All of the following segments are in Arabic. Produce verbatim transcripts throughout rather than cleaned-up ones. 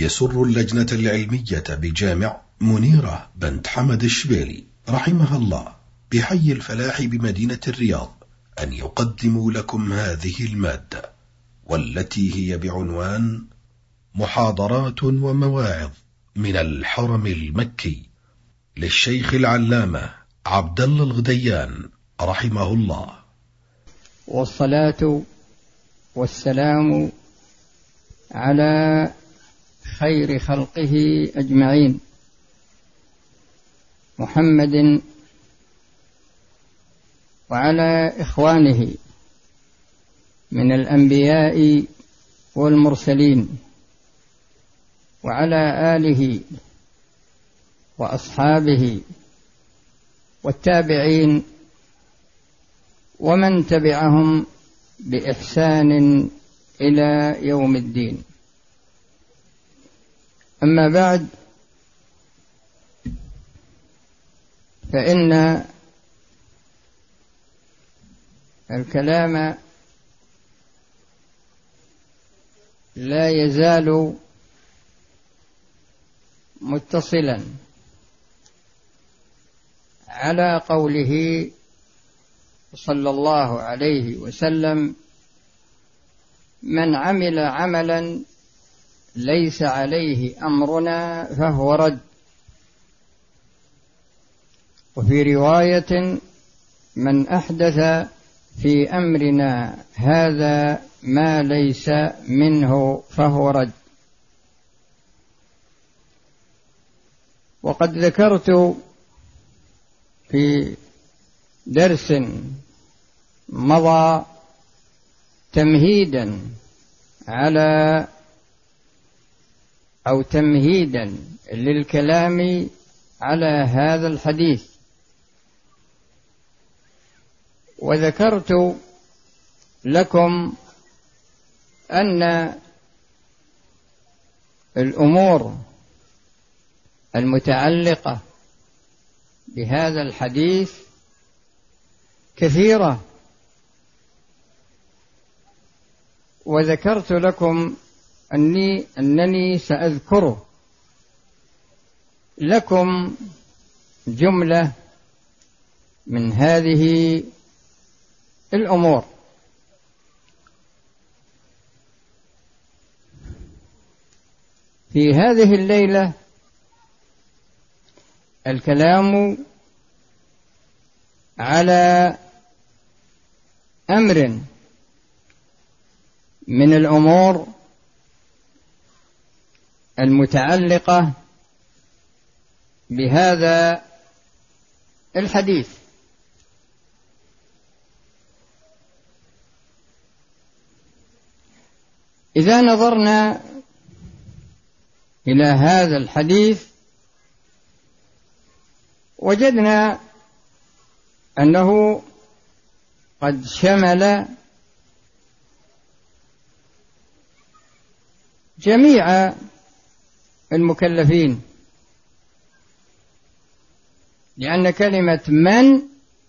يسر اللجنة العلمية بجامع منيرة بنت حمد الشبيلي رحمها الله بحي الفلاح بمدينة الرياض أن يقدموا لكم هذه المادة، والتي هي بعنوان محاضرات ومواعظ من الحرم المكي للشيخ العلامة عبد الله الغديان رحمه الله. والصلاة والسلام على خير خلقه أجمعين، محمد وعلى إخوانه من الأنبياء والمرسلين، وعلى آله وأصحابه والتابعين ومن تبعهم بإحسان إلى يوم الدين. أما بعد، فإن الكلام لا يزال متصلا على قوله صلى الله عليه وسلم: من عمل عملا ليس عليه أمرنا فهو رد. وفي رواية: من أحدث في أمرنا هذا ما ليس منه فهو رد. وقد ذكرت في درس مضى تمهيدا على أو تمهيدا للكلام على هذا الحديث، وذكرت لكم أن الأمور المتعلقة بهذا الحديث كثيرة، وذكرت لكم أني أنني سأذكر لكم جملة من هذه الأمور. في هذه الليلة الكلام على أمر من الأمور المتعلقة بهذا الحديث. إذا نظرنا إلى هذا الحديث وجدنا أنه قد شمل جميع المكلفين، لأن كلمة من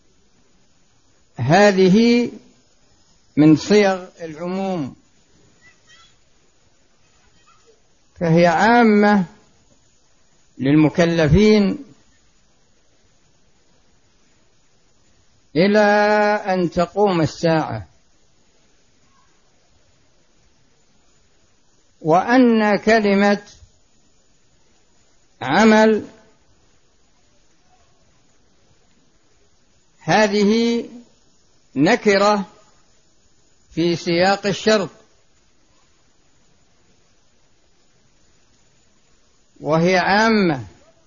هذه من صيغ العموم، فهي عامة للمكلفين إلى أن تقوم الساعة. وأن كلمة عمل هذه نكرة في سياق الشرط، وهي عامة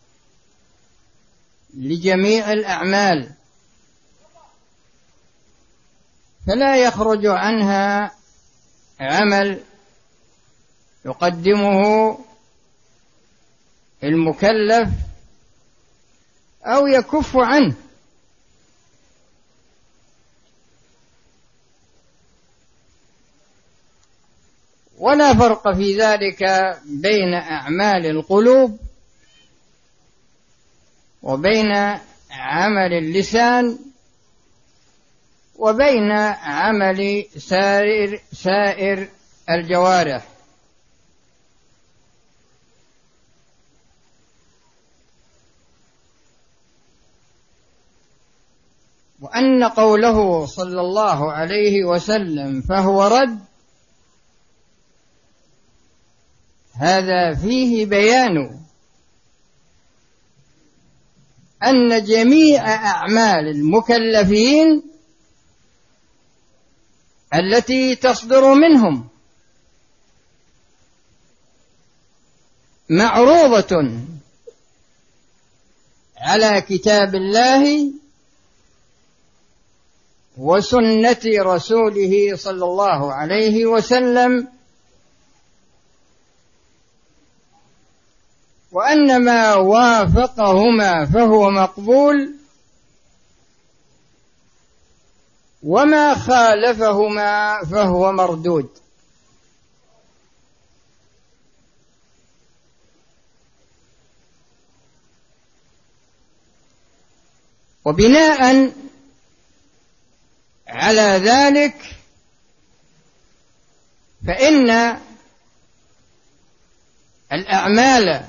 لجميع الأعمال، فلا يخرج عنها عمل يقدمه المكلف أو يكف عنه. ولا فرق في ذلك بين أعمال القلوب وبين عمل اللسان وبين عمل سائر, سائر الجوارح. وأن قوله صلى الله عليه وسلم فهو رد، هذا فيه بيان أن جميع أعمال المكلفين التي تصدر منهم معروضة على كتاب الله وسنة رسوله صلى الله عليه وسلم، وأن ما وافقهما فهو مقبول، وما خالفهما فهو مردود. وبناء على ذلك فإن الأعمال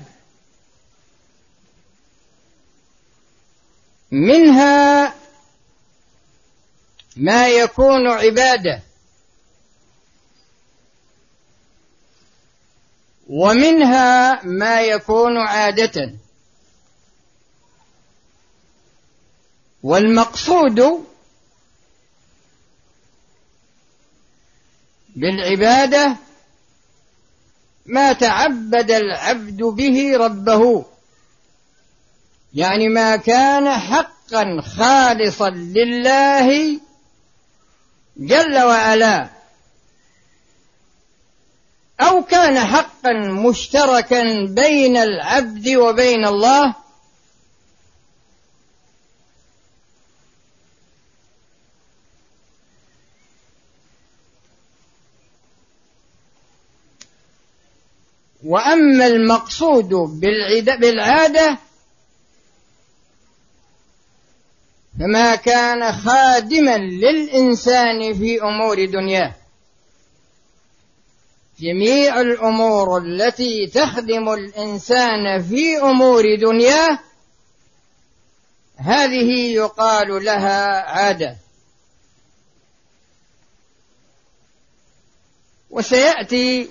منها ما يكون عبادة، ومنها ما يكون عادة، والمقصود بالعبادة ما تعبد العبد به ربه، يعني ما كان حقا خالصا لله جل وعلا، أو كان حقا مشتركا بين العبد وبين الله، وأما المقصود بالعادة فما كان خادما للإنسان في أمور دنياه. جميع الأمور التي تخدم الإنسان في أمور دنياه هذه يقال لها عادة. وسيأتي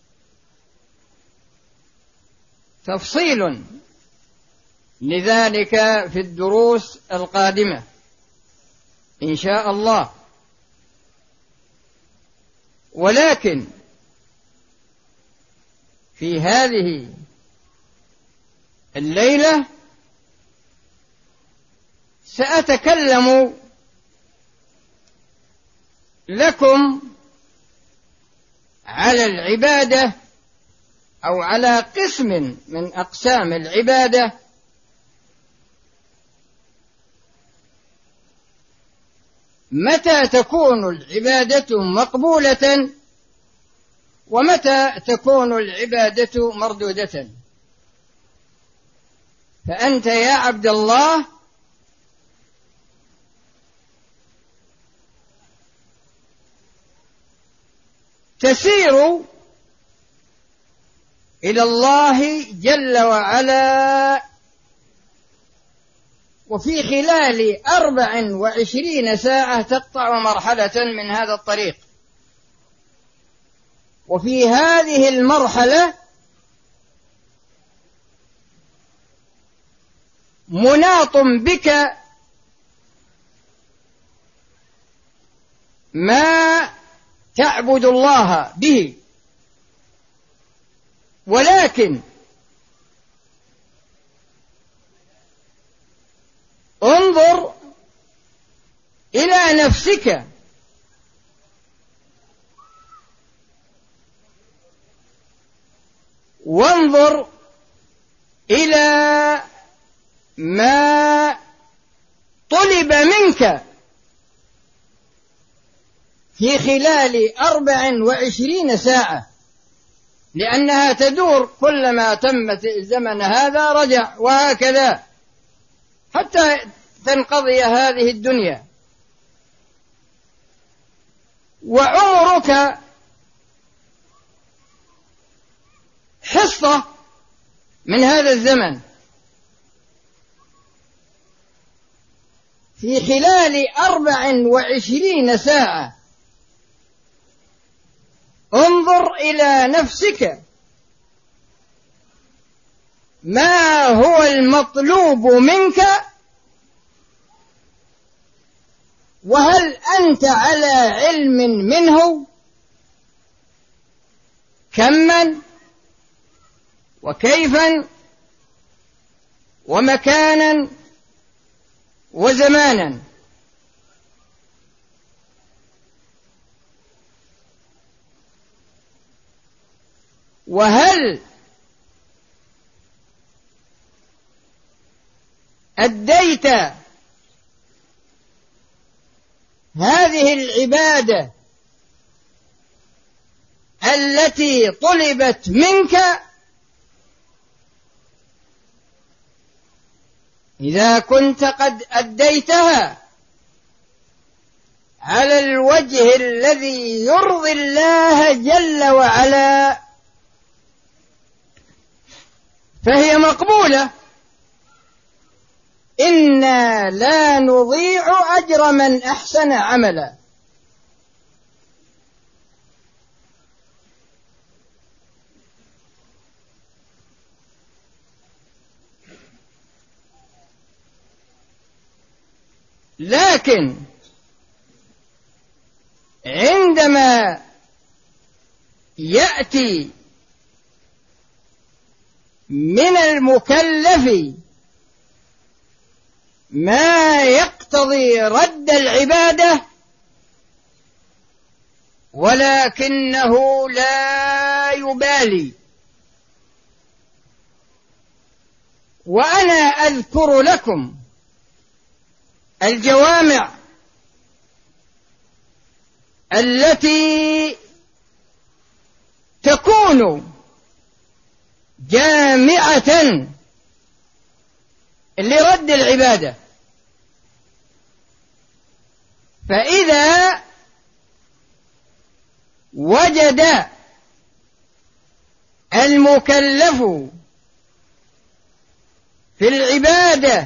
تفصيل لذلك في الدروس القادمة إن شاء الله. ولكن في هذه الليلة سأتكلم لكم على العبادة أو على قسم من أقسام العبادة متى تكون العبادة مقبولة ومتى تكون العبادة مردودة. فأنت يا عبد الله تسير إلى الله جل وعلا، وفي خلال أربع وعشرين ساعة تقطع مرحلة من هذا الطريق، وفي هذه المرحلة مناط بك ما تعبد الله به، ولكن انظر إلى نفسك وانظر إلى ما طلب منك في خلال أربع وعشرين ساعة، لأنها تدور كلما تمت الزمن هذا رجع، وهكذا حتى تنقضي هذه الدنيا. وعمرك حصة من هذا الزمن، في خلال أربع وعشرين ساعة انظر إلى نفسك ما هو المطلوب منك، وهل أنت على علم منه كما وكيفا ومكانا وزمانا. وهل أديت هذه العبادة التي طلبت منك؟ إذا كنت قد أديتها على الوجه الذي يرضي الله جل وعلا فهي مقبولة. إنا لا نضيع أجر من أحسن عملا. لكن عندما يأتي من المكلف ما يقتضي رد العبادة ولكنه لا يبالي، وأنا أذكر لكم الجوامع التي تكون جامعة لرد العبادة. فإذا وجد المكلف في العبادة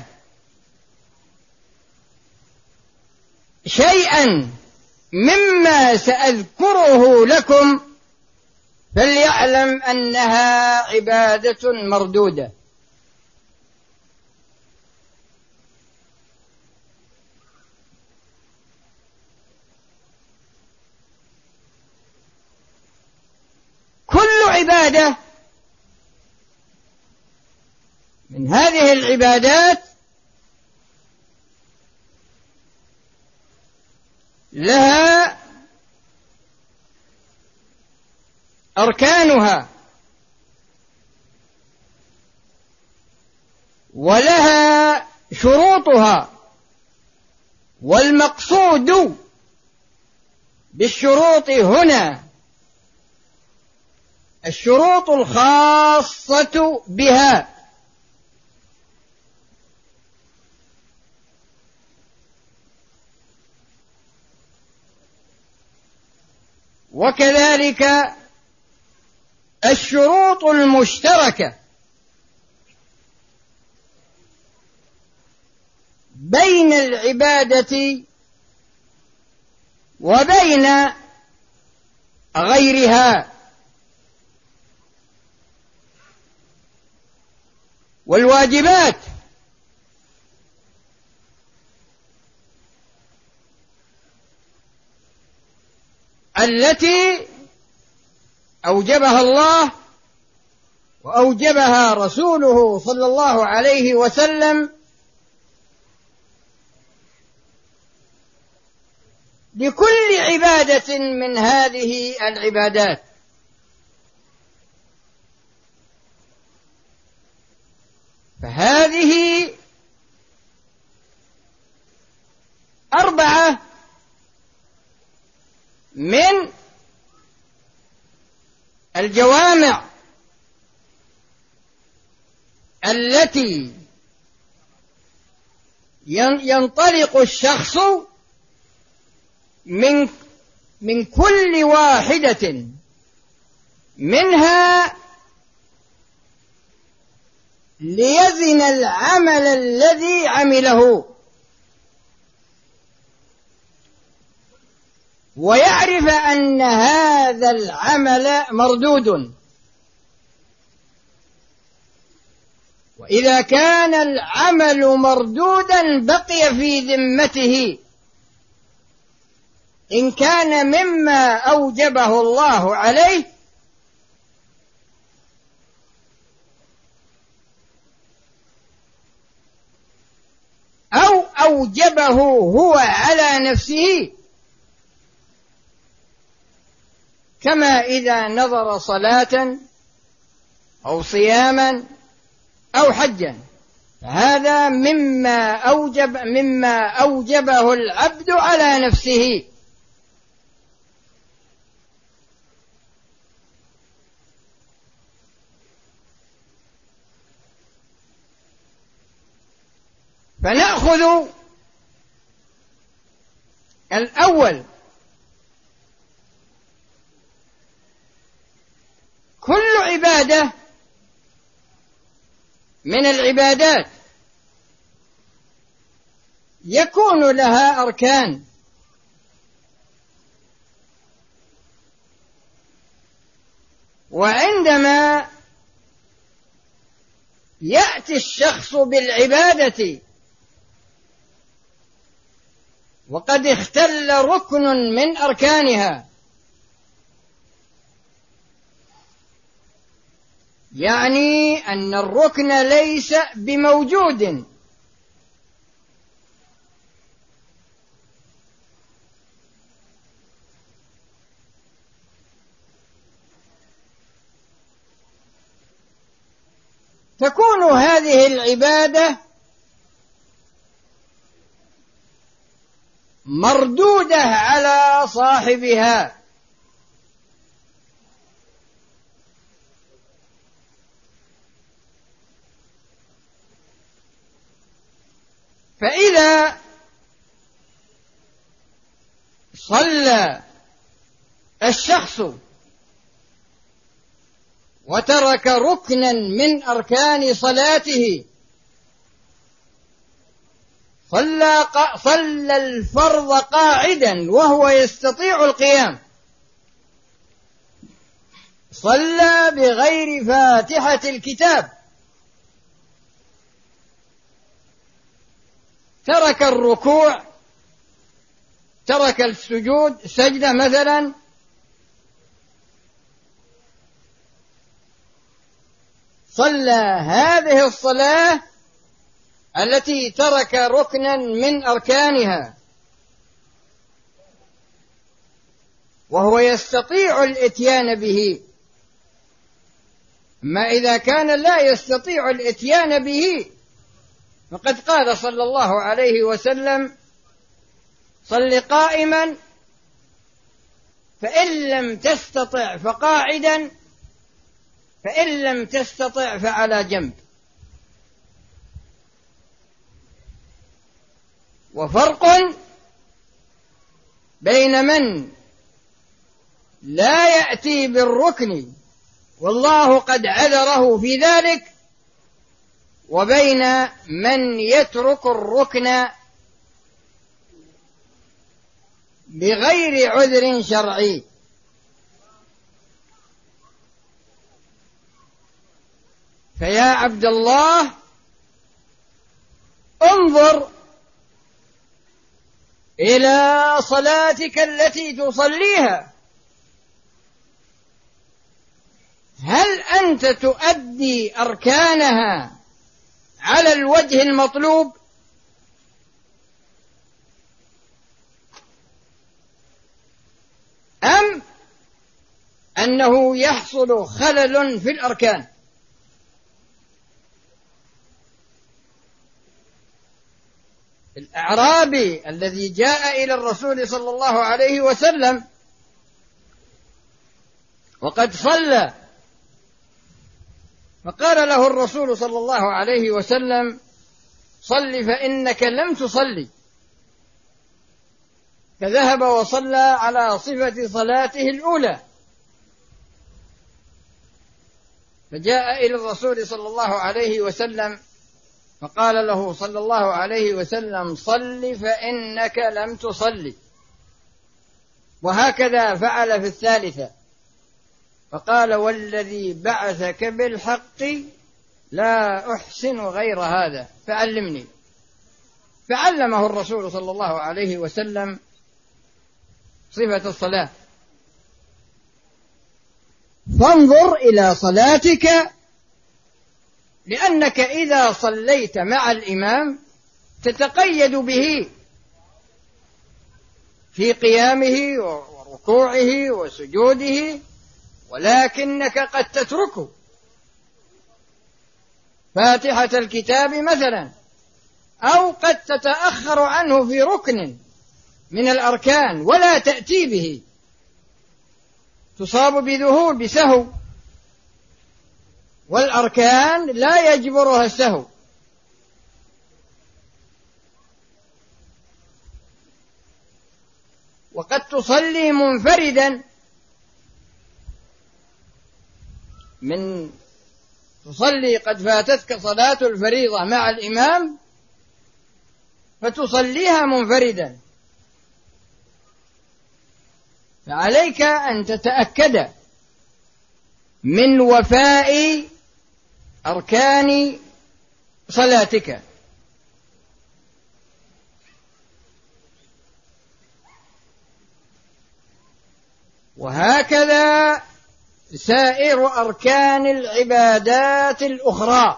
شيئا مما سأذكره لكم فليعلم أنها عبادة مردودة. كل عبادة من هذه العبادات لها أركانها ولها شروطها، والمقصود بالشروط هنا الشروط الخاصة بها. وكذلك الشروط المشتركة بين العبادة وبين غيرها. والواجبات التي أوجبها الله وأوجبها رسوله صلى الله عليه وسلم لكل عبادة من هذه العبادات. فهذه أربعة من الجوامع التي ينطلق الشخص من من كل واحدة منها ليزن العمل الذي عمله. ويعرف أن هذا العمل مردود. وإذا كان العمل مردودا بقي في ذمته إن كان مما أوجبه الله عليه أو أوجبه هو على نفسه، كما إذا نظر صلاة أو صياما أو حجا، هذا مما أوجب مما أوجبه العبد على نفسه. فنأخذ الأول: كل عبادة من العبادات يكون لها أركان، وعندما يأتي الشخص بالعبادة وقد اختل ركن من أركانها، يعني أن الركن ليس بموجود، تكون هذه العبادة مردودة على صاحبها. فإذا صلى الشخص وترك ركنا من أركان صلاته، صلى صلى الفرض قاعدا وهو يستطيع القيام، صلى بغير فاتحة الكتاب، ترك الركوع، ترك السجود سجدة مثلا، صلى هذه الصلاة التي ترك ركنا من أركانها وهو يستطيع الإتيان به. ما إذا كان لا يستطيع الإتيان به فقد قال صلى الله عليه وسلم: صل قائما، فإن لم تستطع فقاعدا، فإن لم تستطع فعلى جنب. وفرق بين من لا يأتي بالركن والله قد عذره في ذلك، وبين من يترك الركن بغير عذر شرعي. فيا عبد الله، انظر إلى صلاتك التي تصليها، هل أنت تؤدي أركانها على الوجه المطلوب؟ أم أنه يحصل خلل في الأركان؟ الأعرابي الذي جاء إلى الرسول صلى الله عليه وسلم وقد صلى، فقال له الرسول صلى الله عليه وسلم: صل فإنك لم تصلي، فذهب وصلى على صفة صلاته الأولى. فجاء إلى الرسول صلى الله عليه وسلم فقال له صلى الله عليه وسلم: صل فإنك لم تصلي. وهكذا فعل في الثالثة فقال والذي بعثك بالحق لا أحسن غير هذا فعلمني، فعلمه الرسول صلى الله عليه وسلم صفة الصلاة. فانظر إلى صلاتك، لأنك إذا صليت مع الإمام تتقيد به في قيامه وركوعه وسجوده، ولكنك قد تتركه فاتحة الكتاب مثلا، أو قد تتأخر عنه في ركن من الأركان ولا تأتي به، تصاب بذهول بسهو، والأركان لا يجبرها السهو. وقد تصلي منفردا من تصلي قد فاتتك صلاة الفريضة مع الإمام فتصليها منفردا، فعليك أن تتأكد من وفاء أركان صلاتك. وهكذا سائر أركان العبادات الأخرى.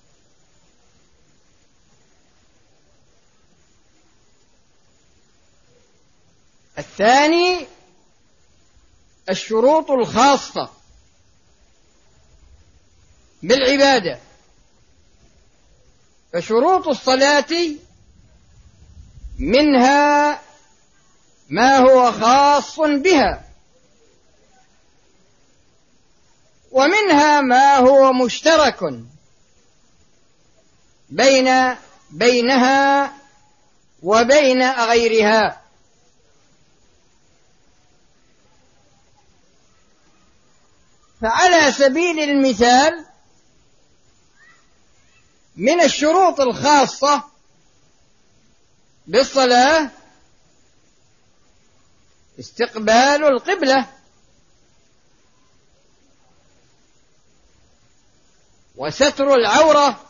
الثاني الشروط الخاصة بالعبادة. فشروط الصلاة منها ما هو خاص بها، ومنها ما هو مشترك بين بينها وبين غيرها. فعلى سبيل المثال من الشروط الخاصة بالصلاة استقبال القبلة، وستر العورة،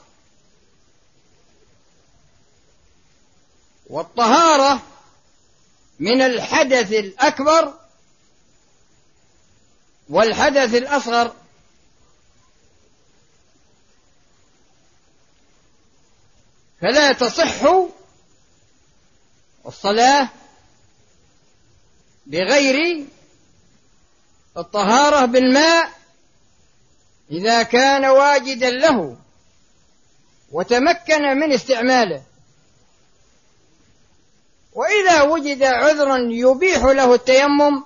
والطهارة من الحدث الأكبر والحدث الأصغر. فلا تصح الصلاة بغير الطهارة بالماء إذا كان واجدا له وتمكن من استعماله، وإذا وجد عذر يبيح له التيمم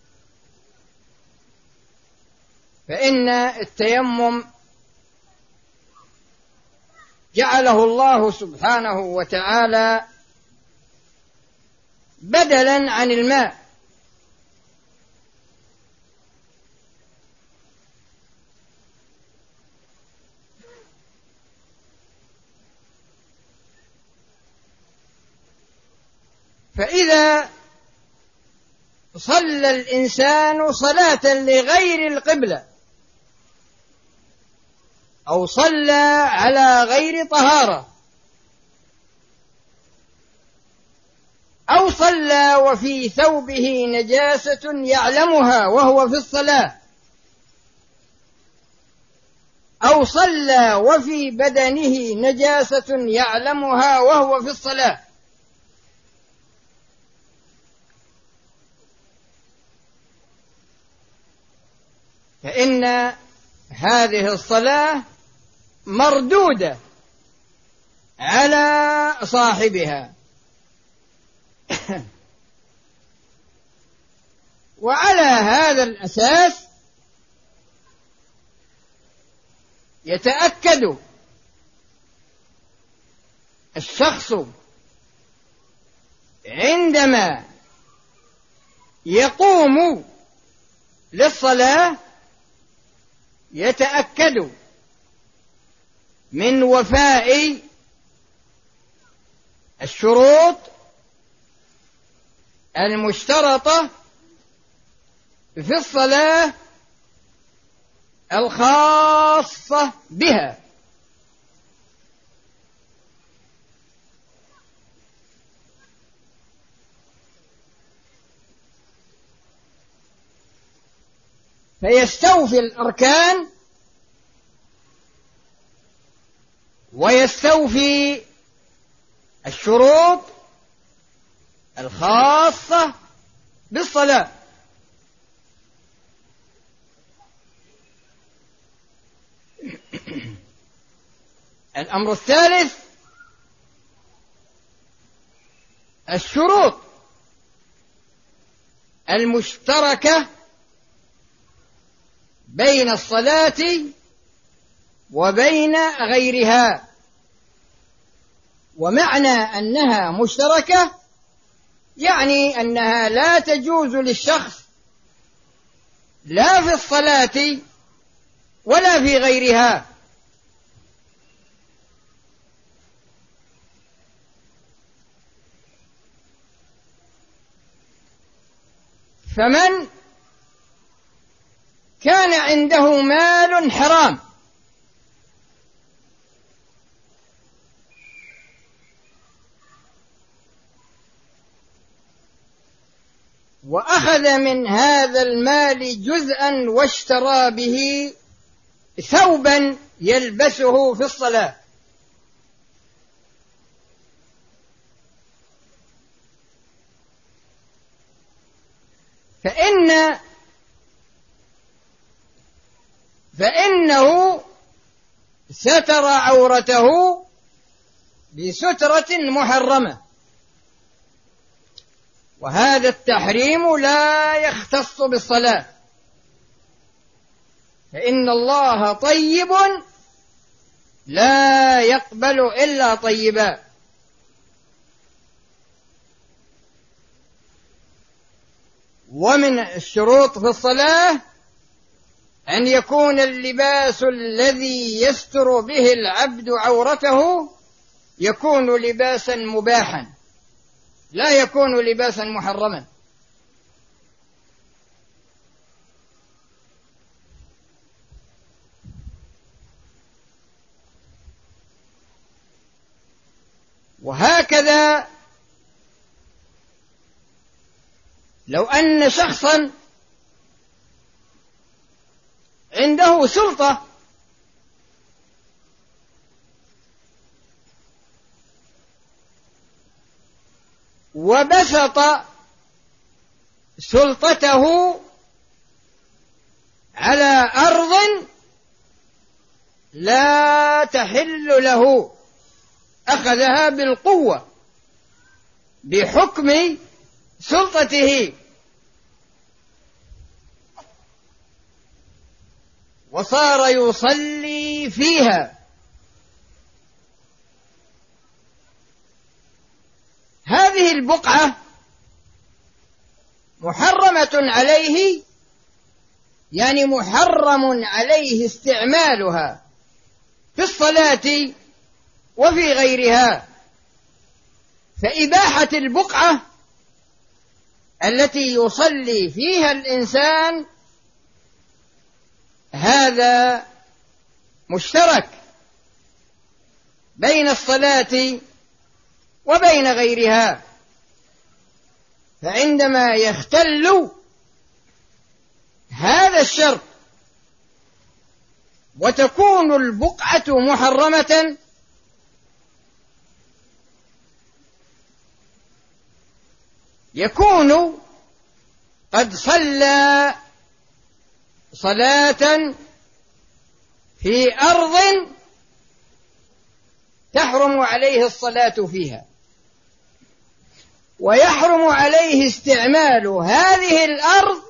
فإن التيمم جعله الله سبحانه وتعالى بدلا عن الماء. فإذا صلى الإنسان صلاة لغير القبلة أو صلى على غير طهارة أو صلى وفي ثوبه نجاسة يعلمها وهو في الصلاة أو صلى وفي بدنه نجاسة يعلمها وهو في الصلاة، فإن هذه الصلاة مردودة على صاحبها. وعلى هذا الأساس يتأكد الشخص عندما يقوم للصلاة يتأكد من وفاء الشروط المشترطة في الصلاة الخاصة بها. فيستوفي الأركان ويستوفي الشروط الخاصة بالصلاة. الأمر الثالث الشروط المشتركة بين الصلاة وبين غيرها. ومعنى أنها مشتركة يعني أنها لا تجوز للشخص لا في الصلاة ولا في غيرها. فمن كان عنده مال حرام وأخذ من هذا المال جزءا واشترى به ثوبا يلبسه في الصلاة، فإن فإنه ستر عورته بسترة محرمة، وهذا التحريم لا يختص بالصلاة، فإن الله طيب لا يقبل إلا طيبا. ومن الشروط في الصلاة أن يكون اللباس الذي يستر به العبد عورته يكون لباسا مباحا لا يكون لباسا محرما. وهكذا لو أن شخصا عنده سلطة وبسط سلطته على أرض لا تحل له، أخذها بالقوة بحكم سلطته وصار يصلي فيها، هذه البقعة محرمة عليه، يعني محرم عليه استعمالها في الصلاة وفي غيرها. فإباحة البقعة التي يصلي فيها الإنسان هذا مشترك بين الصلاة وبين غيرها، فعندما يختل هذا الشرط وتكون البقعة محرمة يكون قد صلى صلاة في أرض تحرم عليه الصلاة فيها، ويحرم عليه استعمال هذه الأرض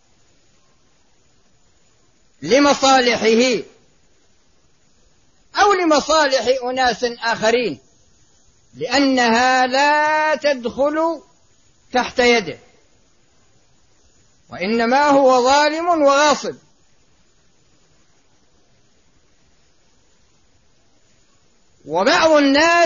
لمصالحه أو لمصالح أناس آخرين، لأنها لا تدخل تحت يده، وإنما هو ظالم وغاصب. وبعض الناس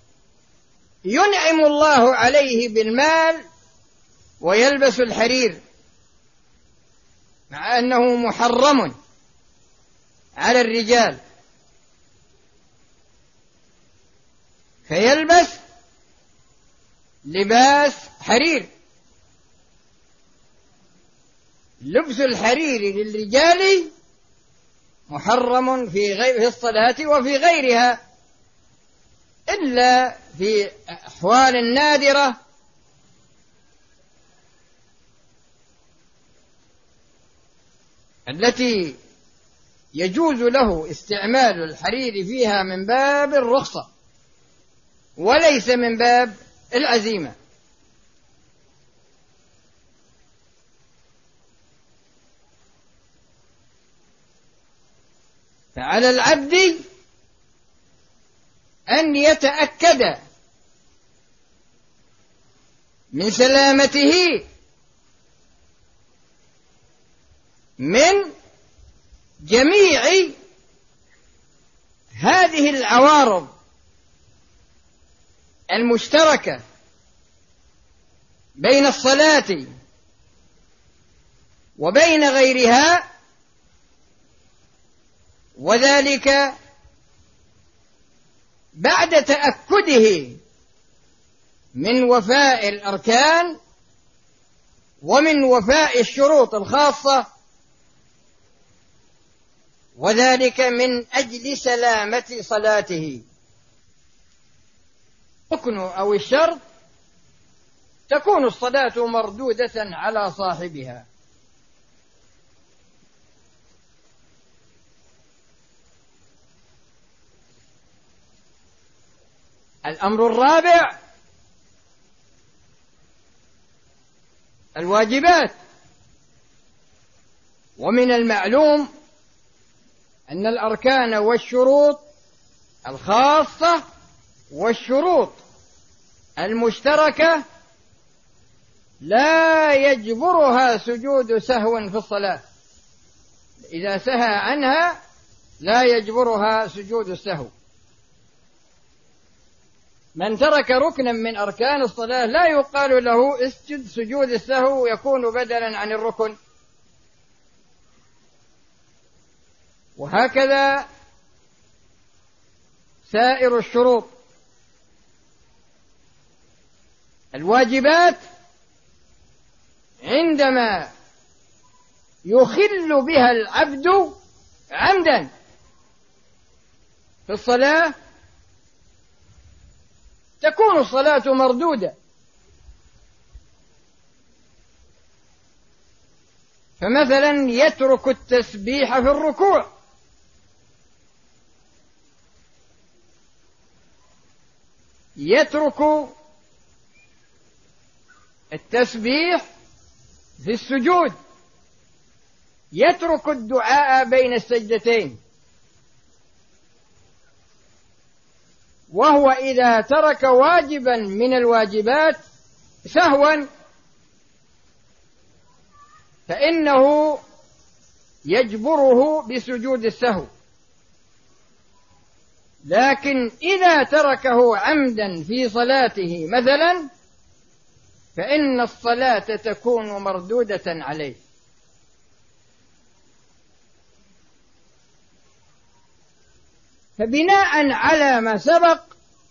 ينعم الله عليه بالمال ويلبس الحرير مع أنه محرم على الرجال، فيلبس لباس حرير. لبس الحرير للرجال محرم في غير الصلاة وفي غيرها، إلا في أحوال نادرة التي يجوز له استعمال الحرير فيها من باب الرخصة وليس من باب العزيمة. فعلى العبد أن يتأكد من سلامته من جميع هذه العوارض المشتركة بين الصلاة وبين غيرها، وذلك بعد تأكده من وفاء الأركان ومن وفاء الشروط الخاصة، وذلك من أجل سلامة صلاته. ركن أو الشرط تكون الصلاة مردودة على صاحبها. الأمر الرابع الواجبات. ومن المعلوم أن الأركان والشروط الخاصة والشروط المشتركة لا يجبرها سجود سهو في الصلاة، إذا سهى عنها لا يجبرها سجود السهو. من ترك ركنا من أركان الصلاة لا يقال له اسجد سجود السهو يكون بدلا عن الركن. وهكذا سائر الشروط. الواجبات عندما يخل بها العبد عمدا في الصلاة تكون الصلاة مردودة. فمثلا يترك التسبيح في الركوع، يترك التسبيح في السجود، يترك الدعاء بين السجدتين. وهو إذا ترك واجبا من الواجبات سهوا فإنه يجبره بسجود السهو، لكن إذا تركه عمدا في صلاته مثلا فإن الصلاة تكون مردودة عليه. فبناء على ما سبق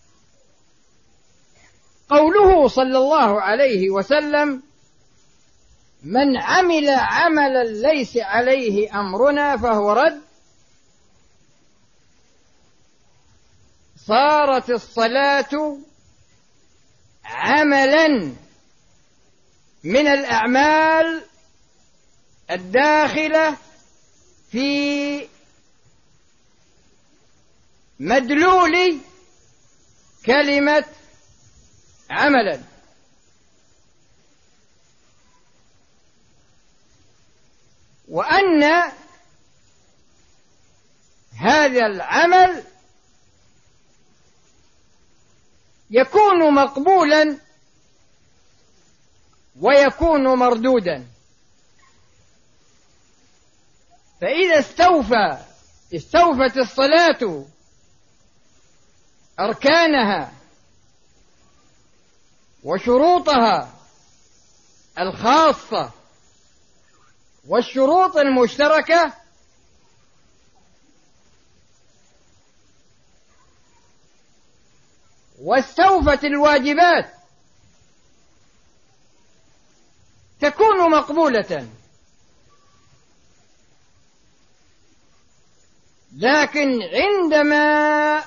قوله صلى الله عليه وسلم: من عمل عملا ليس عليه أمرنا فهو رد، صارت الصلاة عملا من الأعمال الداخلة في مدلول كلمة عملا. وأن هذا العمل يكون مقبولا ويكون مردودا. فإذا استوفى استوفت الصلاة أركانها وشروطها الخاصة والشروط المشتركة واستوفت الواجبات تكون مقبولة. لكن عندما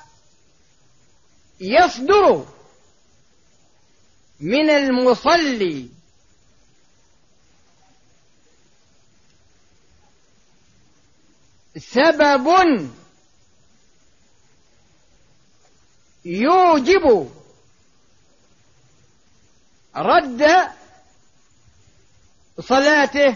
يصدر من المصلي سبب يوجب رد صلاته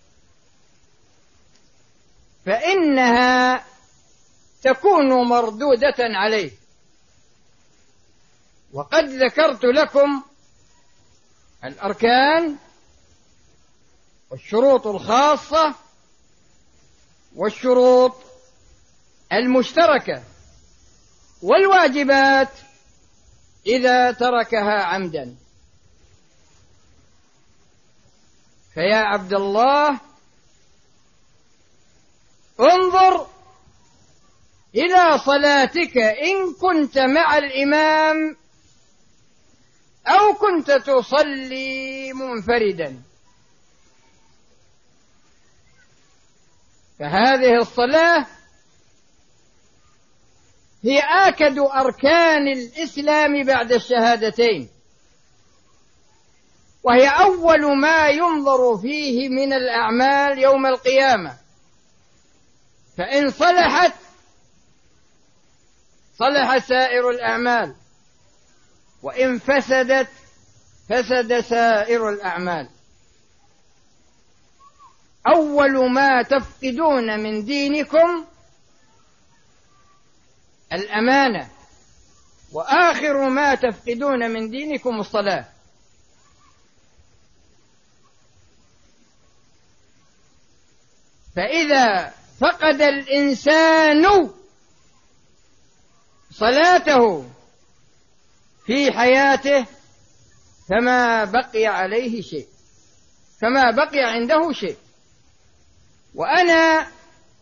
فإنها تكون مردودة عليه. وقد ذكرت لكم الأركان والشروط الخاصة والشروط المشتركة والواجبات إذا تركها عمدا. فيا عبد الله انظر إلى صلاتك إن كنت مع الإمام أو كنت تصلي منفردا، فهذه الصلاة هي آكد أركان الإسلام بعد الشهادتين، وهي أول ما ينظر فيه من الأعمال يوم القيامة، فإن صلحت صلح سائر الأعمال، وإن فسدت فسد سائر الأعمال. أول ما تفقدون من دينكم الأمانة، وآخر ما تفقدون من دينكم الصلاة. فإذا فقد الإنسان صلاته في حياته فما بقي عليه شيء، فما بقي عنده شيء. وأنا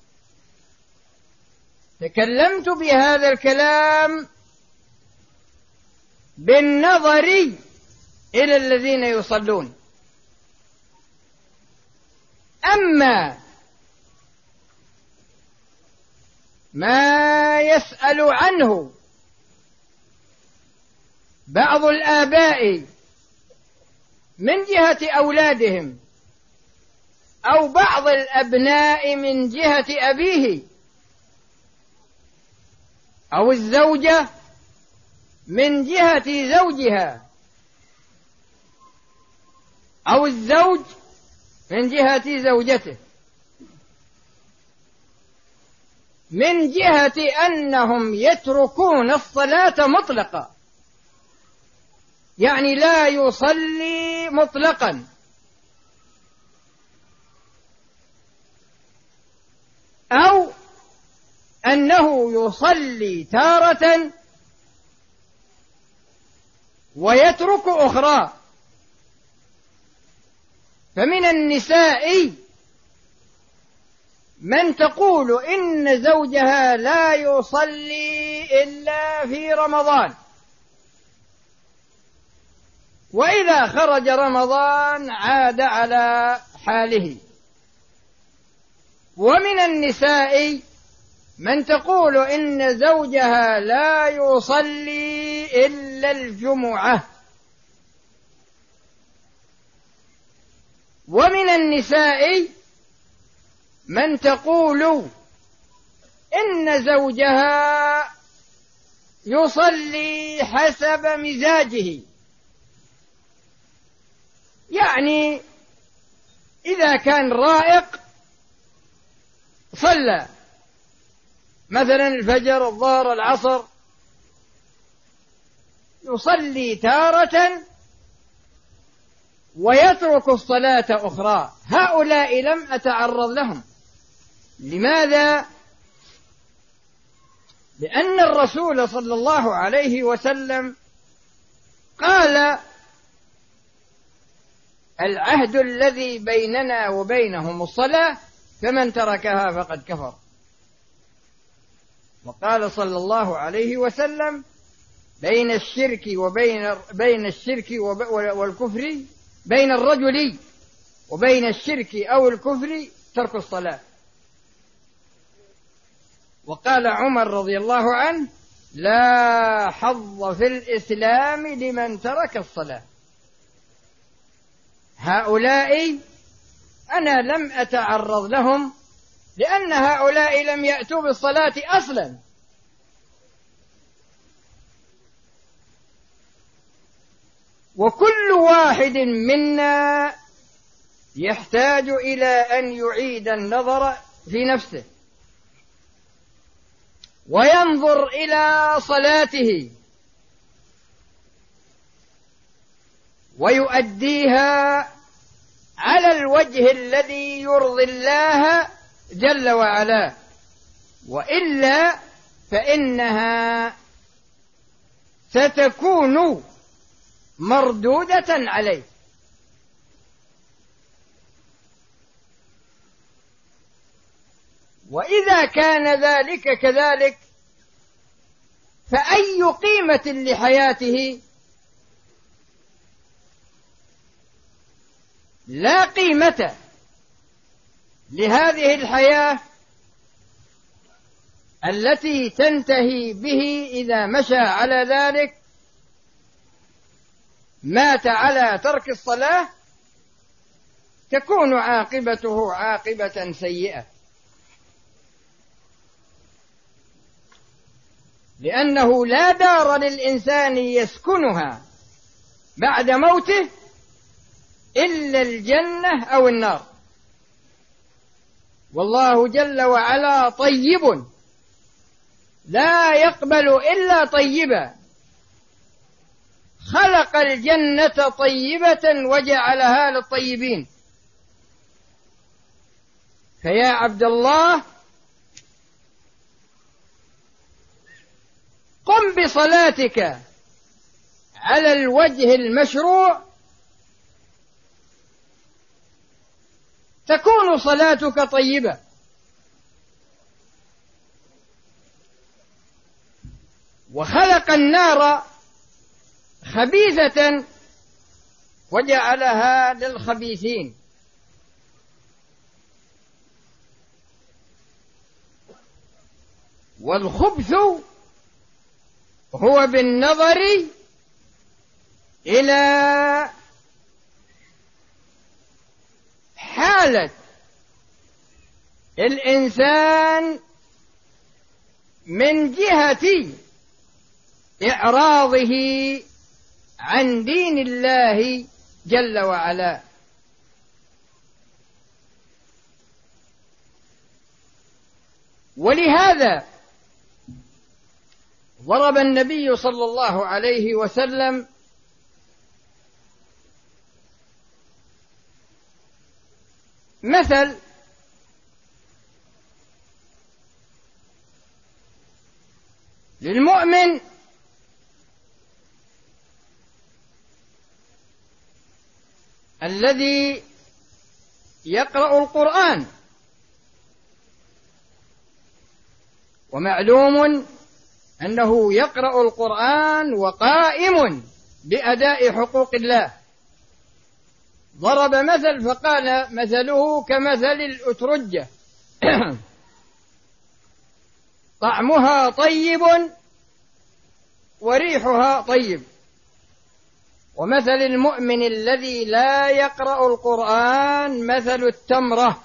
تكلمت بهذا الكلام بالنظر إلى الذين يصلون. أما ما يسأل عنه بعض الآباء من جهة أولادهم أو بعض الأبناء من جهة أبيه أو الزوجة من جهة زوجها أو الزوج من جهة زوجته، من جهة أنهم يتركون الصلاة مطلقا، يعني لا يصلي مطلقا، أو أنه يصلي تارة ويترك أخرى. فمن النساء من تقول إن زوجها لا يصلي إلا في رمضان، وإذا خرج رمضان عاد على حاله. ومن النساء من تقول إن زوجها لا يصلي إلا الجمعة. ومن النساء من تقول إن زوجها يصلي حسب مزاجه، يعني إذا كان رائق صلى مثلا الفجر الظهر العصر، يصلي تارة ويترك الصلاة أخرى. هؤلاء لم أتعرض لهم. لماذا؟ لأن الرسول صلى الله عليه وسلم قال: العهد الذي بيننا وبينهم الصلاة، فمن تركها فقد كفر. وقال صلى الله عليه وسلم: بين الشرك وبين بين الشرك والكفر، بين الرجل وبين الشرك أو الكفر ترك الصلاة. وقال عمر رضي الله عنه: لا حظ في الإسلام لمن ترك الصلاة. هؤلاء أنا لم أتعرض لهم، لأن هؤلاء لم يأتوا بالصلاة أصلا. وكل واحد منا يحتاج إلى أن يعيد النظر في نفسه وينظر إلى صلاته ويؤديها على الوجه الذي يرضي الله جل وعلا، وإلا فإنها ستكون مردودة عليه. وإذا كان ذلك كذلك فأي قيمة لحياته؟ لا قيمة لهذه الحياة التي تنتهي به إذا مشى على ذلك، مات على ترك الصلاة، تكون عاقبته عاقبة سيئة، لأنه لا دار للإنسان يسكنها بعد موته إلا الجنة أو النار. والله جل وعلا طيب لا يقبل إلا طيبا، خلق الجنة طيبة وجعلها للطيبين. فيا عبد الله، قم بصلاتك على الوجه المشروع، تكون صلاتك طيبة. وخلق النار خبيثة وجعلها للخبيثين. والخبث هو بالنظر إلى حالة الإنسان من جهة إعراضه عن دين الله جل وعلا. ولهذا ضرب النبي صلى الله عليه وسلم مثل للمؤمن الذي يقرأ القرآن. ومعلوم أنه يقرأ القرآن وقائم بأداء حقوق الله. ضرب مثل فقال: مثله كمثل الأترجة طعمها طيب وريحها طيب. ومثل المؤمن الذي لا يقرأ القرآن مثل التمرة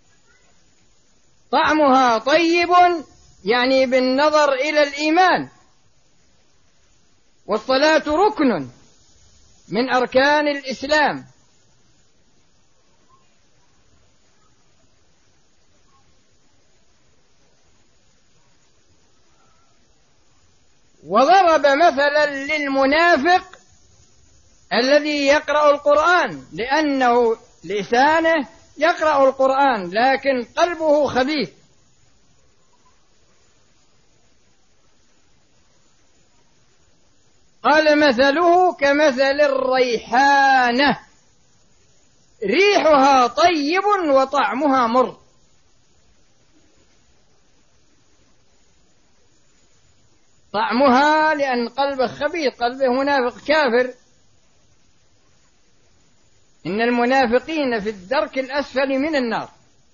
طعمها طيب، يعني بالنظر إلى الإيمان. والصلاة ركن من أركان الإسلام. وضرب مثلا للمنافق الذي يقرأ القرآن، لأنه لسانه يقرأ القرآن لكن قلبه خبيث. قال: مثله كمثل الريحانة ريحها طيب وطعمها مر. طعمها لأن قلبه خبيث، قلبه منافق كافر. إن المنافقين في الدرك الأسفل من النار.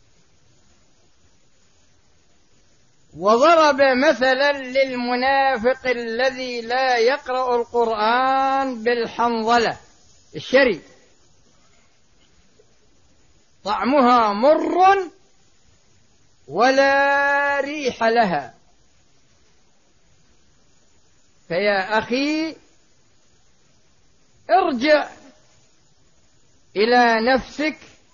وضرب مثلا للمنافق الذي لا يقرأ القرآن بالحنظلة الشري، طعمها مر ولا ريح لها. فيا أخي ارجع إلى نفسك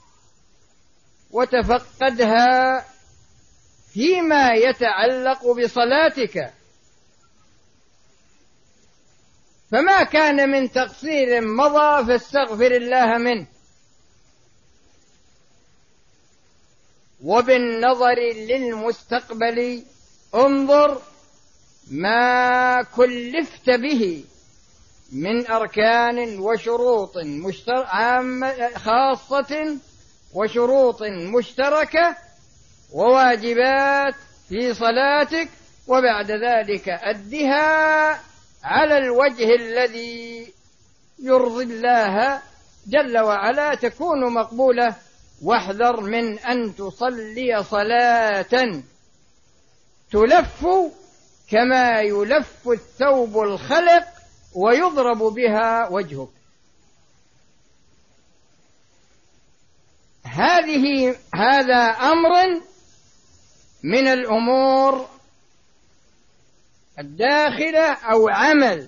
وتفقدها فيما يتعلق بصلاتك، فما كان من تقصير مضى فاستغفر الله منه. وبالنظر للمستقبل انظر ما كلفت به من أركان وشروط مشتر... عامة خاصة وشروط مشتركة وواجبات في صلاتك، وبعد ذلك أدها على الوجه الذي يرضي الله جل وعلا تكون مقبولة. واحذر من أن تصلي صلاة تلف كما يلف الثوب الخلق ويضرب بها وجهك. هذه هذا أمر من الأمور الداخلة أو عمل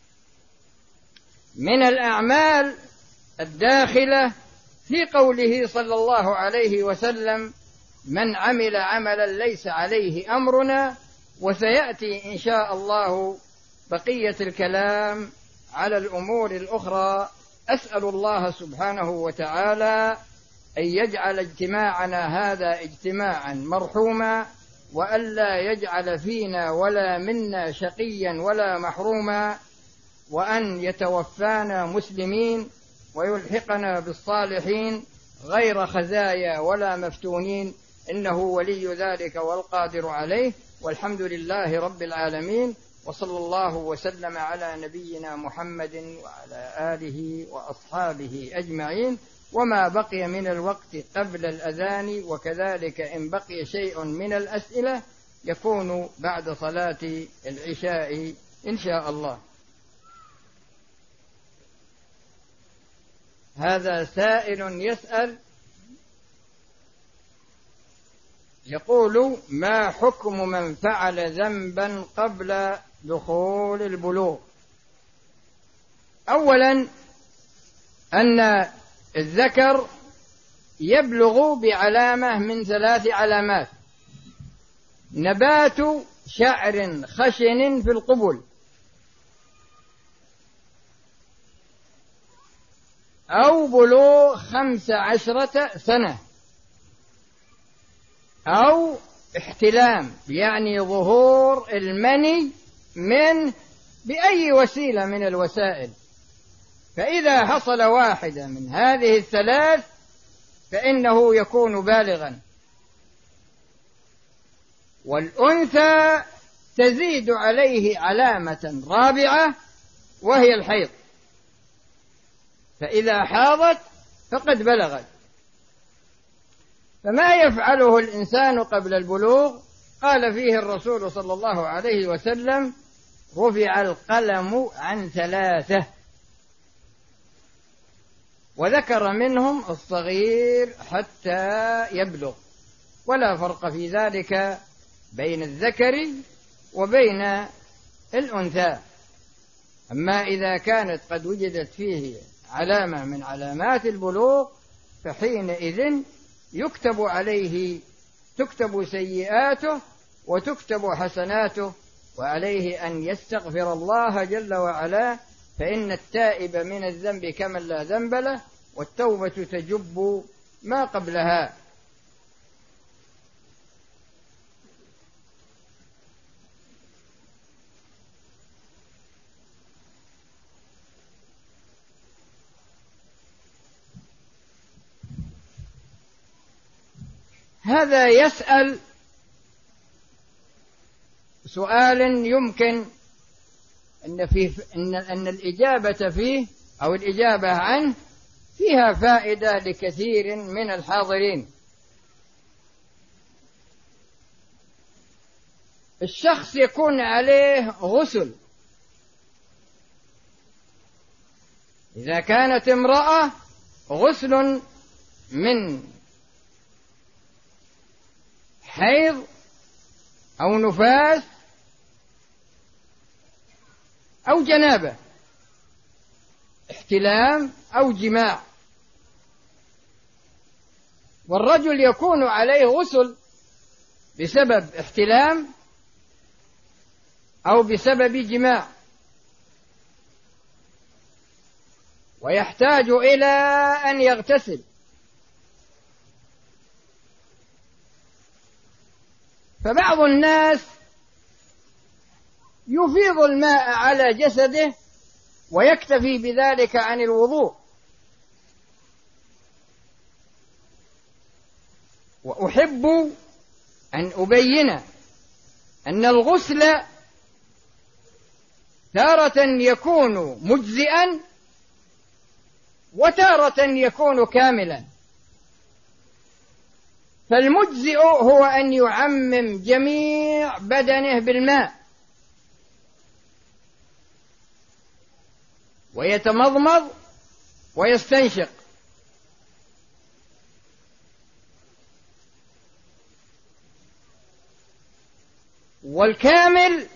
من الأعمال الداخلة في قوله صلى الله عليه وسلم: من عمل عملا ليس عليه أمرنا. وسيأتي إن شاء الله بقية الكلام على الأمور الأخرى. أسأل الله سبحانه وتعالى أن يجعل اجتماعنا هذا اجتماعا مرحوما، وألا يجعل فينا ولا منا شقيا ولا محروما، وأن يتوفانا مسلمين ويلحقنا بالصالحين غير خزايا ولا مفتونين، إنه ولي ذلك والقادر عليه. والحمد لله رب العالمين، وصلى الله وسلم على نبينا محمد وعلى آله وأصحابه أجمعين. وما بقي من الوقت قبل الأذان، وكذلك إن بقي شيء من الأسئلة يكون بعد صلاة العشاء إن شاء الله. هذا سائل يسأل يقول: ما حكم من فعل ذنبا قبل دخول البلوغ؟ أولا أن الذكر يبلغ بعلامة من ثلاث علامات: نبات شعر خشن في القبل، أو بلوغ خمس عشرة سنة، أو احتلام يعني ظهور المني من بأي وسيلة من الوسائل. فإذا حصل واحدة من هذه الثلاث فإنه يكون بالغا. والأنثى تزيد عليه علامة رابعة وهي الحيض، فإذا حاضت فقد بلغت. فما يفعله الإنسان قبل البلوغ؟ قال فيه الرسول صلى الله عليه وسلم: رفع القلم عن ثلاثة، وذكر منهم الصغير حتى يبلغ، ولا فرق في ذلك بين الذكر وبين الأنثى. أما إذا كانت قد وجدت فيه علامة من علامات البلوغ فحينئذ يكتب عليه تكتب سيئاته وتكتب حسناته، وعليه أن يستغفر الله جل وعلا، فإن التائب من الذنب كمن لا ذنب له، والتوبة تجب ما قبلها. هذا يسأل سؤال يمكن أن, فيه إن, أن الإجابة فيه أو الإجابة عنه فيها فائدة لكثير من الحاضرين. الشخص يكون عليه غسل، إذا كانت امرأة غسل من حيض أو نفاس أو جنابة، احتلام أو جماع، والرجل يكون عليه غسل بسبب احتلام أو بسبب جماع، ويحتاج إلى أن يغتسل، فبعض الناس يفيض الماء على جسده ويكتفي بذلك عن الوضوء. وأحب أن أبين أن الغسل تارة يكون مجزئا وتارة يكون كاملا. فالمجزئ هو أن يعمم جميع بدنه بالماء ويتمضمض ويستنشق، والكامل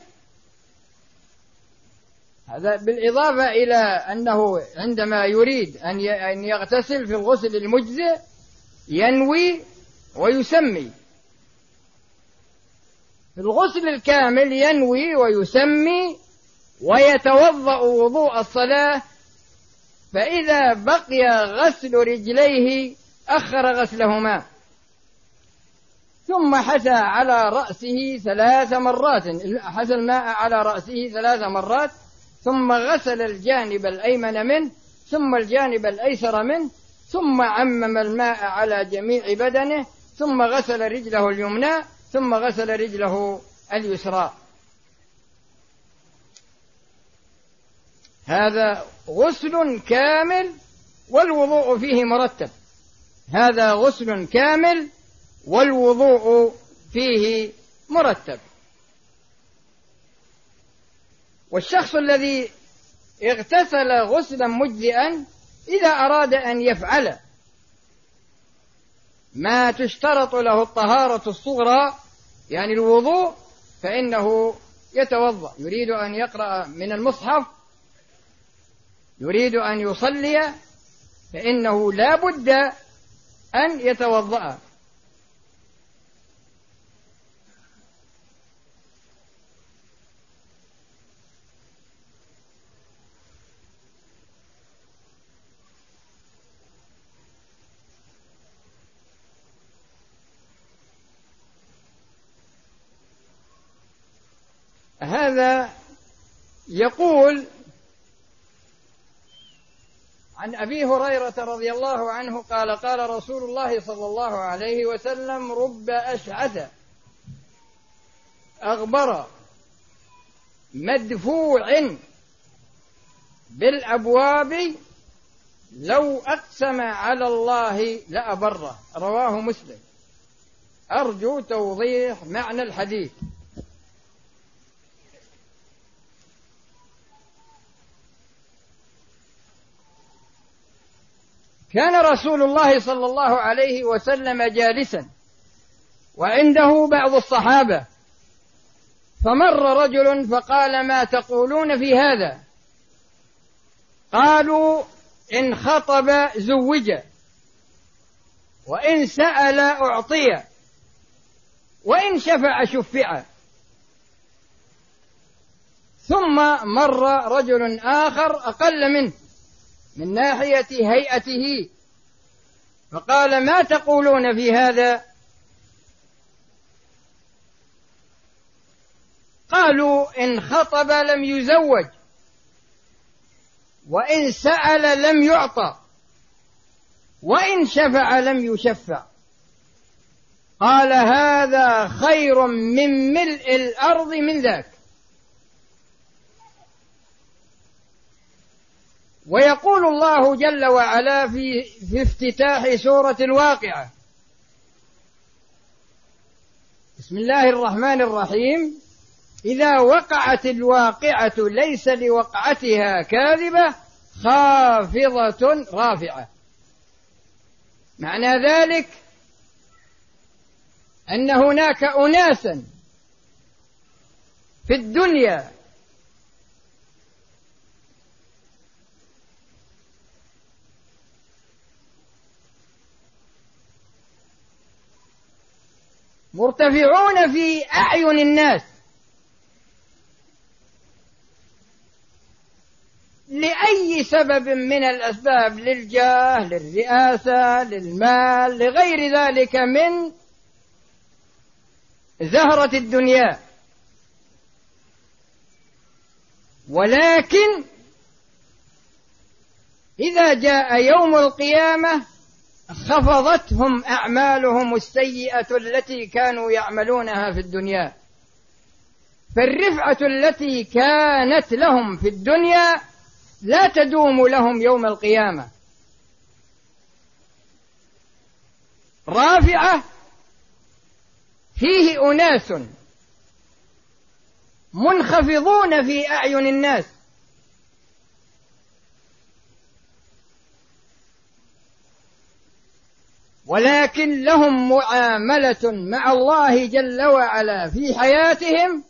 هذا بالإضافة إلى أنه عندما يريد أن يغتسل في الغسل المجزئ ينوي ويسمي. في الغسل الكامل ينوي ويسمي ويتوضأ وضوء الصلاة، فإذا بقي غسل رجليه أخر غسلهما، ثم حثى على رأسه ثلاث مرات، حثى الماء على رأسه ثلاث مرات، ثم غسل الجانب الأيمن منه ثم الجانب الأيسر منه، ثم عمم الماء على جميع بدنه، ثم غسل رجله اليمنى ثم غسل رجله اليسرى. هذا غسل كامل والوضوء فيه مرتب، هذا غسل كامل والوضوء فيه مرتب. والشخص الذي اغتسل غسلا مجزئا إذا أراد أن يفعل ما تشترط له الطهارة الصغرى يعني الوضوء، فإنه يتوضأ. يريد أن يقرأ من المصحف، يريد أن يصلي، فإنه لا بد أن يتوضأ. هذا يقول عن أبي هريرة رضي الله عنه قال قال رسول الله صلى الله عليه وسلم: رب أشعث أغبر مدفوع بالأبواب لو أقسم على الله لأبره. رواه مسلم. أرجو توضيح معنى الحديث. كان رسول الله صلى الله عليه وسلم جالسا وعنده بعض الصحابة، فمر رجل فقال: ما تقولون في هذا؟ قالوا: إن خطب زوج، وإن سأل أعطي، وإن شفع شفع. ثم مر رجل آخر أقل منه من ناحية هيئته فقال: ما تقولون في هذا؟ قالوا: إن خطب لم يزوج، وإن سأل لم يعطى، وإن شفع لم يشفع. قال هذا خير من ملء الأرض من ذاك. ويقول الله جل وعلا في, في افتتاح سورة الواقعة: بسم الله الرحمن الرحيم: إذا وقعت الواقعة ليس لوقعتها كاذبة خافضة رافعة. معنى ذلك أن هناك أناسا في الدنيا مرتفعون في أعين الناس لأي سبب من الأسباب، للجاه، للرئاسة، للمال، لغير ذلك من زهرة الدنيا. ولكن إذا جاء يوم القيامة خفضتهم أعمالهم السيئة التي كانوا يعملونها في الدنيا، فالرفعة التي كانت لهم في الدنيا لا تدوم لهم يوم القيامة. رافعة فيه أناس منخفضون في أعين الناس، ولكن لهم معاملة مع الله جل وعلا في حياتهم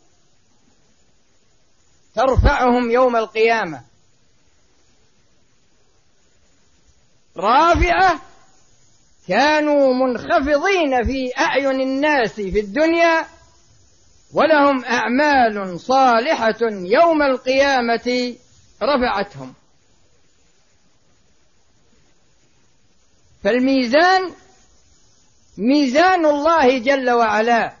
ترفعهم يوم القيامة. رافعة كانوا منخفضين في أعين الناس في الدنيا، ولهم أعمال صالحة يوم القيامة رفعتهم. فالميزان ميزان الله جل وعلا،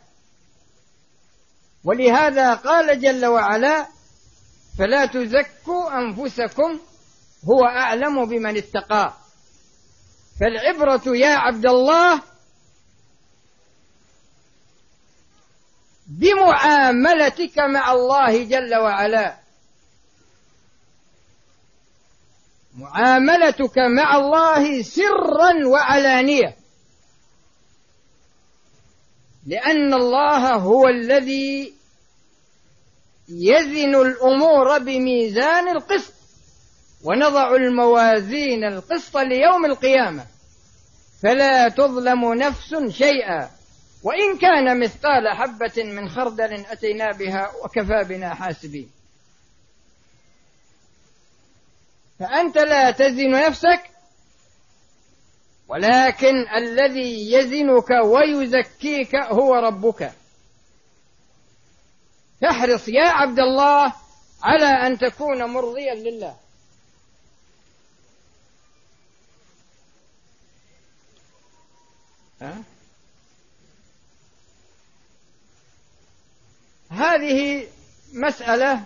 ولهذا قال جل وعلا: فلا تزكوا أنفسكم هو أعلم بمن اتقى. فالعبرة يا عبد الله بمعاملتك مع الله جل وعلا. معاملتك مع الله سرا وعلانية، لأن الله هو الذي يزن الأمور بميزان القسط، ونضع الموازين القسط ليوم القيامة فلا تظلم نفس شيئا وإن كان مثقال حبة من خردل أتينا بها وكفى بنا حاسبين. فأنت لا تزن نفسك، ولكن الذي يزنك ويزكيك هو ربك. فاحرص يا عبد الله على أن تكون مرضيا لله. ها؟ هذه مسألة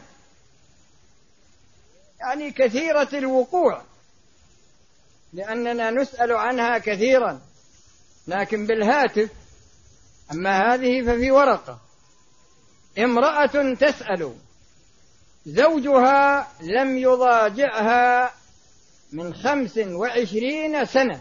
يعني كثيرة الوقوع، لأننا نسأل عنها كثيرا لكن بالهاتف، أما هذه ففي ورقة. امرأة تسأل زوجها لم يضاجعها من خمس وعشرين سنة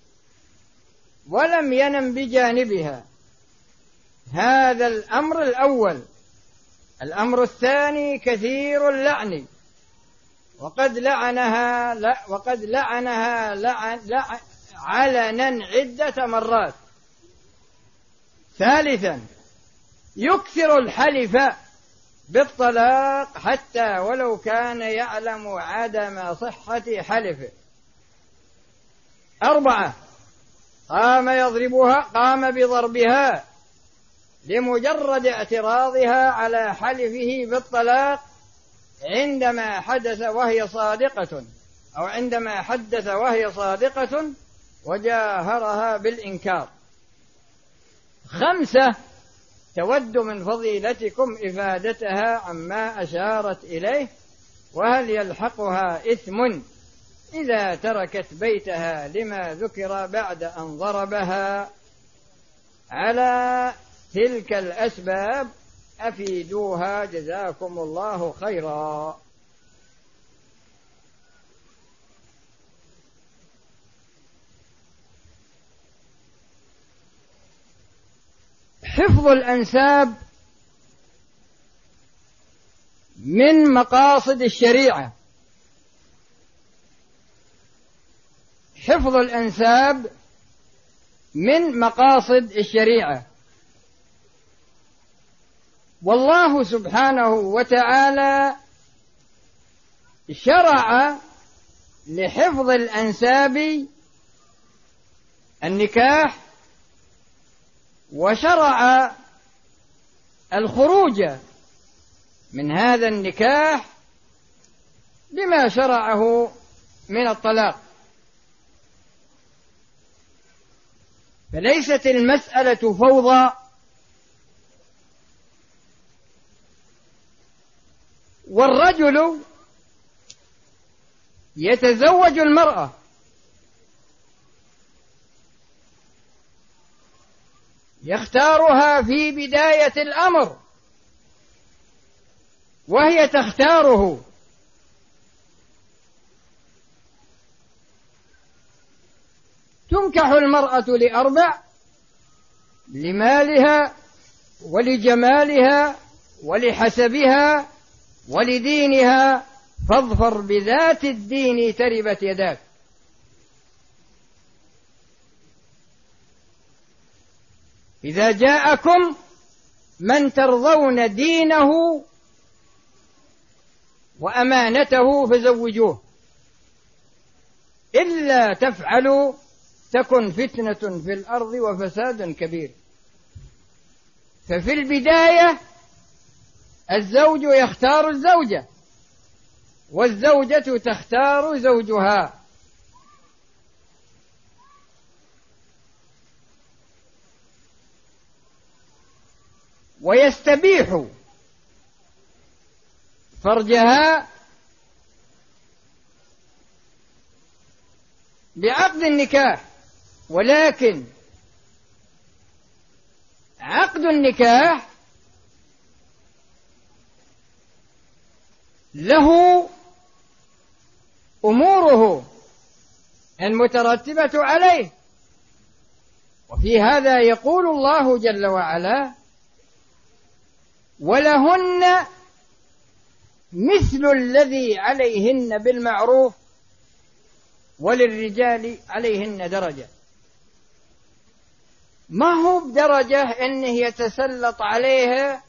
ولم ينم بجانبها. هذا الأمر الأول. الأمر الثاني كثير اللعن، وقد لعنها لا وقد لعنها لعن لعن علنا عدة مرات. ثالثا يكثر الحلف بالطلاق حتى ولو كان يعلم عدم صحة حلفه. أربعة قام يضربها قام بضربها لمجرد اعتراضها على حلفه بالطلاق عندما حدث وهي صادقة أو عندما حدث وهي صادقة وجاهرها بالإنكار. خمسة تود من فضيلتكم إفادتها عما أشارت إليه، وهل يلحقها إثم إذا تركت بيتها لما ذكر بعد أن ضربها؟ على تلك الأسباب أفيدوها جزاكم الله خيرا. حفظ الأنساب من مقاصد الشريعة. حفظ الأنساب من مقاصد الشريعة، والله سبحانه وتعالى شرع لحفظ الأنساب النكاح، وشرع الخروج من هذا النكاح بما شرعه من الطلاق. فليست المسألة فوضى، والرجل يتزوج المرأة يختارها في بداية الأمر وهي تختاره، تنكح المرأة لأربع: لمالها ولجمالها ولحسبها ولدينها، فاظفر بذات الدين تربت يداك. إذا جاءكم من ترضون دينه وأمانته فزوجوه، إلا تفعلوا تكن فتنة في الأرض وفساد كبير. ففي البداية الزوج يختار الزوجة والزوجة تختار زوجها، ويستبيح فرجها بعقد النكاح، ولكن عقد النكاح له أموره المترتبة عليه. وفي هذا يقول الله جل وعلا: ولهن مثل الذي عليهن بالمعروف وللرجال عليهن درجة. ما هو بدرجة إنه يتسلط عليها